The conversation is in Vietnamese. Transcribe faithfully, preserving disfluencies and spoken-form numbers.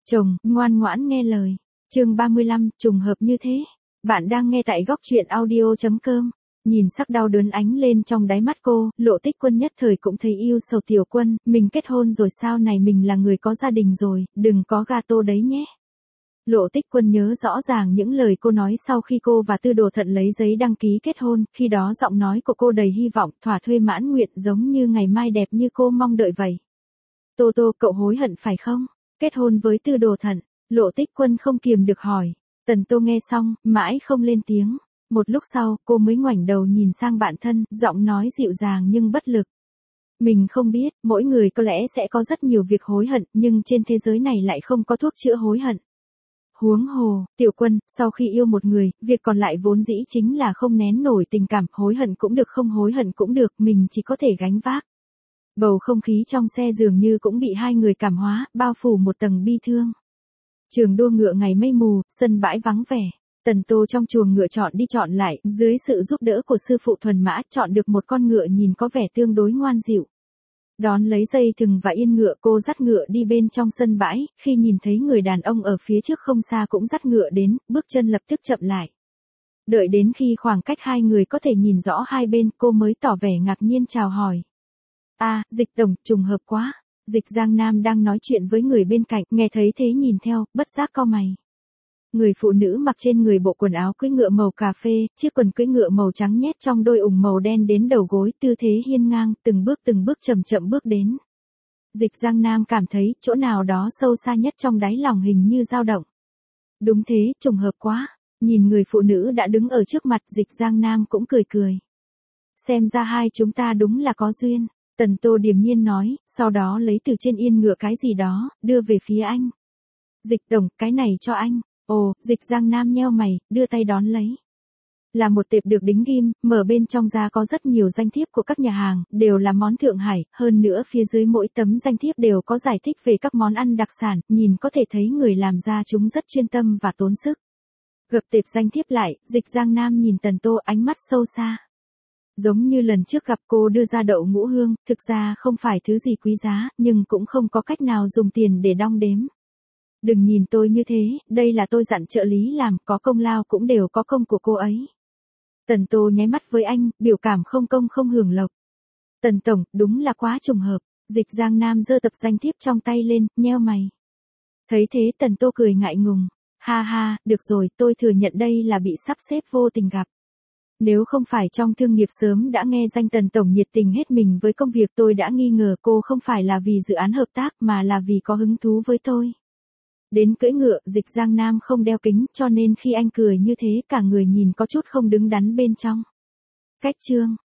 Chồng, ngoan ngoãn nghe lời. Chương ba mươi lăm, trùng hợp như thế. Bạn đang nghe tại góc truyện audio chấm com. Nhìn sắc đau đớn ánh lên trong đáy mắt cô, Lộ Tích Quân nhất thời cũng thấy yêu sầu. Tiểu Quân, mình kết hôn rồi sao này, mình là người có gia đình rồi, đừng có gato đấy nhé. Lộ Tích Quân nhớ rõ ràng những lời cô nói sau khi cô và Tư Đồ Thận lấy giấy đăng ký kết hôn, khi đó giọng nói của cô đầy hy vọng, thỏa thuê mãn nguyện, giống như ngày mai đẹp như cô mong đợi vậy. Tô Tô, cậu hối hận phải không? Kết hôn với Tư Đồ Thận, Lộ Tích Quân không kiềm được hỏi. Tần Tô nghe xong, mãi không lên tiếng. Một lúc sau, cô mới ngoảnh đầu nhìn sang bạn thân, giọng nói dịu dàng nhưng bất lực. Mình không biết, mỗi người có lẽ sẽ có rất nhiều việc hối hận, nhưng trên thế giới này lại không có thuốc chữa hối hận. Huống hồ, Tiểu Quân, sau khi yêu một người, việc còn lại vốn dĩ chính là không nén nổi tình cảm, hối hận cũng được không hối hận cũng được, mình chỉ có thể gánh vác. Bầu không khí trong xe dường như cũng bị hai người cảm hóa, bao phủ một tầng bi thương. Trường đua ngựa ngày mây mù, sân bãi vắng vẻ. Tần Tô trong chuồng ngựa chọn đi chọn lại, dưới sự giúp đỡ của sư phụ thuần mã, chọn được một con ngựa nhìn có vẻ tương đối ngoan dịu. Đón lấy dây thừng và yên ngựa, cô dắt ngựa đi bên trong sân bãi, khi nhìn thấy người đàn ông ở phía trước không xa cũng dắt ngựa đến, bước chân lập tức chậm lại. Đợi đến khi khoảng cách hai người có thể nhìn rõ hai bên, cô mới tỏ vẻ ngạc nhiên chào hỏi. À, Dịch Tổng, trùng hợp quá. Dịch Giang Nam đang nói chuyện với người bên cạnh, nghe thấy thế nhìn theo, bất giác cau mày. Người phụ nữ mặc trên người bộ quần áo cưỡi ngựa màu cà phê, chiếc quần cưỡi ngựa màu trắng nhét trong đôi ủng màu đen đến đầu gối, tư thế hiên ngang, từng bước từng bước chậm chậm bước đến. Dịch Giang Nam cảm thấy chỗ nào đó sâu xa nhất trong đáy lòng hình như dao động. Đúng thế, trùng hợp quá. Nhìn người phụ nữ đã đứng ở trước mặt, Dịch Giang Nam cũng cười cười. Xem ra hai chúng ta đúng là có duyên. Tần Tô điềm nhiên nói, sau đó lấy từ trên yên ngựa cái gì đó, đưa về phía anh. Dịch Tổng, cái này cho anh. Ồ, Dịch Giang Nam nheo mày, đưa tay đón lấy. Là một tệp được đính ghim, mở bên trong ra có rất nhiều danh thiếp của các nhà hàng, đều là món Thượng Hải, hơn nữa phía dưới mỗi tấm danh thiếp đều có giải thích về các món ăn đặc sản, nhìn có thể thấy người làm ra chúng rất chuyên tâm và tốn sức. Gập tệp danh thiếp lại, Dịch Giang Nam nhìn Tần Tô ánh mắt sâu xa. Giống như lần trước gặp cô đưa ra đậu ngũ hương, thực ra không phải thứ gì quý giá, nhưng cũng không có cách nào dùng tiền để đong đếm. Đừng nhìn tôi như thế, đây là tôi dặn trợ lý làm, có công lao cũng đều có công của cô ấy. Tần Tô nháy mắt với anh, biểu cảm không công không hưởng lộc. Tần Tổng, đúng là quá trùng hợp. Dịch Giang Nam giơ tập danh thiếp trong tay lên, nheo mày. Thấy thế Tần Tô cười ngại ngùng. Ha ha, được rồi, tôi thừa nhận đây là bị sắp xếp vô tình gặp. Nếu không phải trong thương nghiệp sớm đã nghe danh Tần Tổng nhiệt tình hết mình với công việc, tôi đã nghi ngờ cô không phải là vì dự án hợp tác mà là vì có hứng thú với tôi. Đến cưỡi ngựa, Dịch Giang Nam không đeo kính, cho nên khi anh cười như thế cả người nhìn có chút không đứng đắn bên trong. Cách chương,